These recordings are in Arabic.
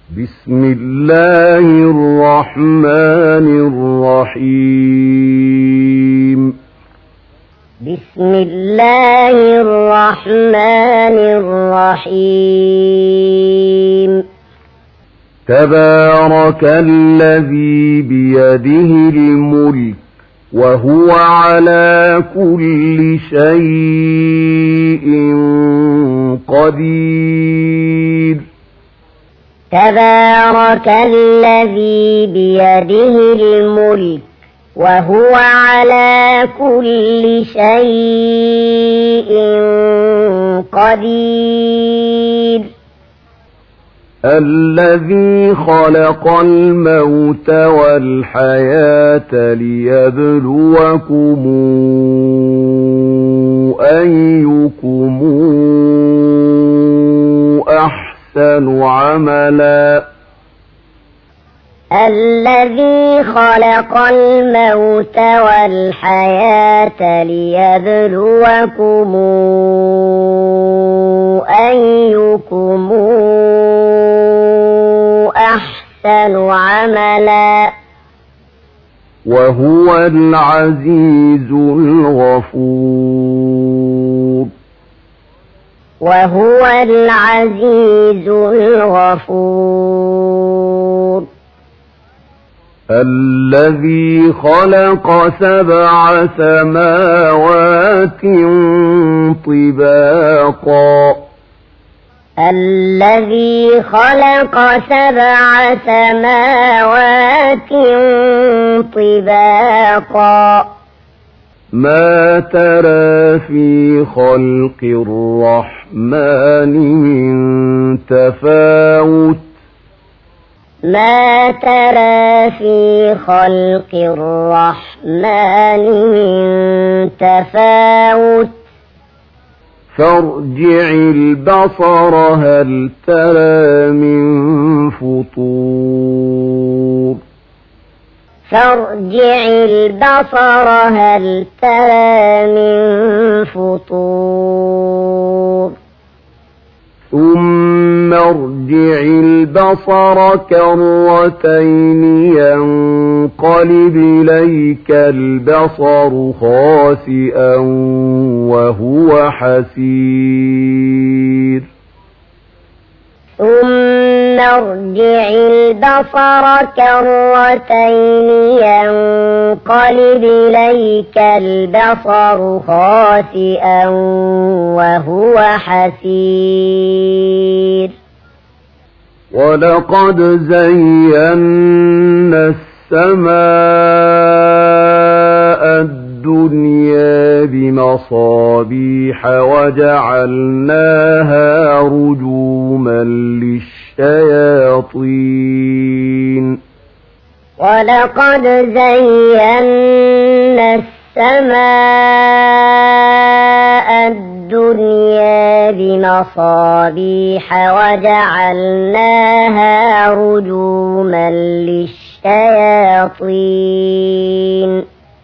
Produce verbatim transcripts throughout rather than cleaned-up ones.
بسم الله الرحمن الرحيم بسم الله الرحمن الرحيم تبارك الذي بيده الملك وهو على كل شيء قدير تبارك الذي بيده الملك وهو على كل شيء قدير الذي خلق الموت والحياة ليبلوكم أيكم أحسن عملا الذي خلق الموت والحياة ليبلوكم أيكم أحسن عملا وهو العزيز الغفور وهو العزيز الغفور الذي خلق سبع سماوات طباقا الذي خلق سبع سماوات طباقا ما ترى في خلق الرحمن من تفاوت ما ترى في خلق الرحمن من تفاوت فارجع البصر هل ترى من فطور فارجع البصر هل ترى من فطور ثم ارجع البصر كرتين ينقلب إليك البصر خاسئا وهو حسير ثم ارجع البصر كرتين ينقلب إليك البصر خاسئا وهو حسير ولقد زينا السماء الدنيا بمصابيح وجعلناها رجوما للشياطين ولقد زينا السماء الدنيا بمصابيح وجعلناها رجوما للشياطين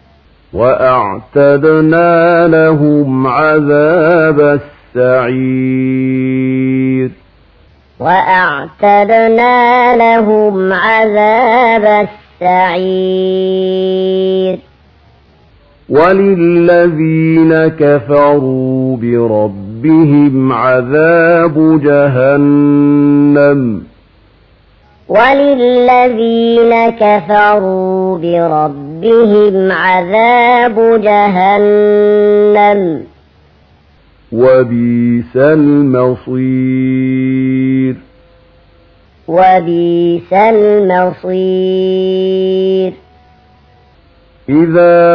وأعتدنا لهم عذاب السعير وأعتدنا لهم عذاب السعير وللذين كفروا بربهم عذاب جهنم وللذين كفروا بربهم عذاب جهنم وبئس المصير وبئس المصير إذا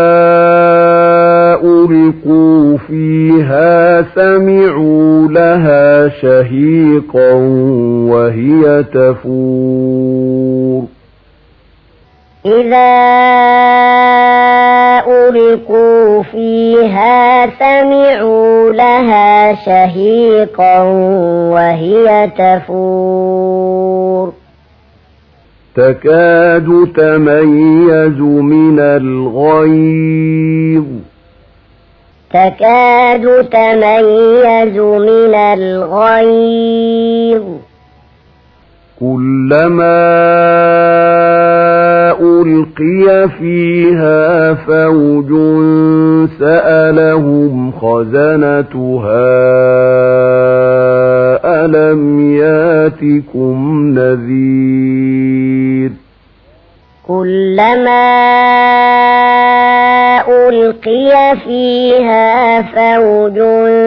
ألقوا فيها سمعوا لها شهيقا وهي تفور إذا ألقوا فيها سمعوا لها شهيقا وهي تفور تكاد تميز من الغيظ تكاد تميز من الغيظ كلما ألقي فيها فوج سألهم خزنتها ألم ياتكم نذير كلما ألقي فيها فوج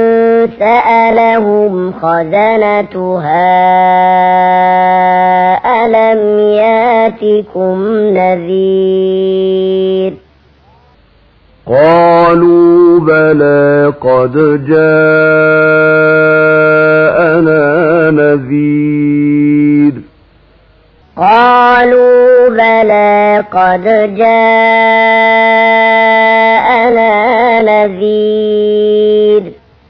سألهم خزنتها ألم ياتكم نذير قالوا بلى قد جاءنا نذير قالوا بلى قد جاءنا نذير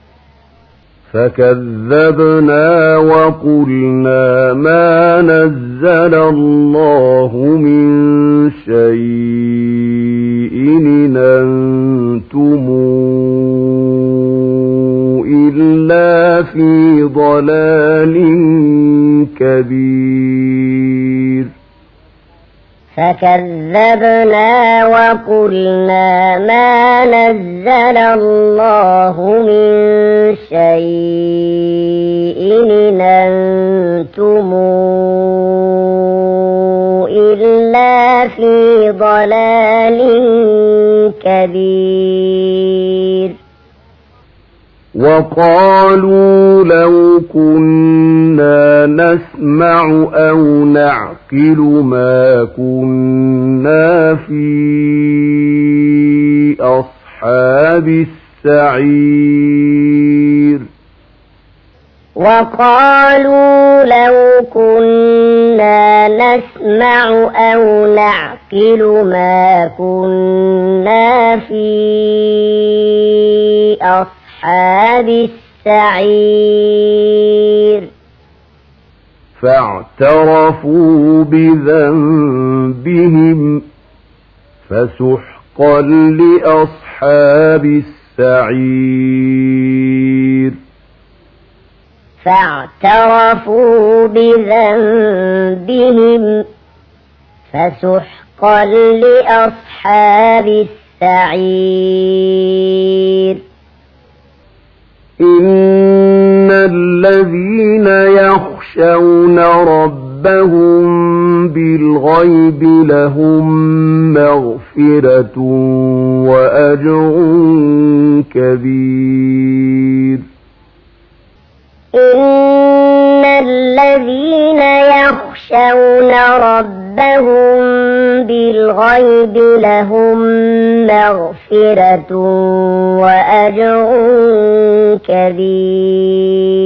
فكذبنا وقلنا ما نزل الله من شيء إن أنتم إلا في ضلال كبير فكذبنا وقلنا ما نزل الله من شيء إن أنتم إلا في ضلال كبير وقالوا لو كنا نسمع أو نعقل ما كنا في أصحاب السعير وقالوا لو كنا نسمع أو نعقل ما كنا في أصحاب السعير فاعترفوا بذنبهم فسحقا لأصحاب السعير فاعترفوا بذنبهم فسحقا لأصحاب السعير إن الذين يخشون ربهم بالغيب لهم مغفرة وأجر كبير إن الذين يخشون ربهم بالغيب لهم مغفرة وأجر كبير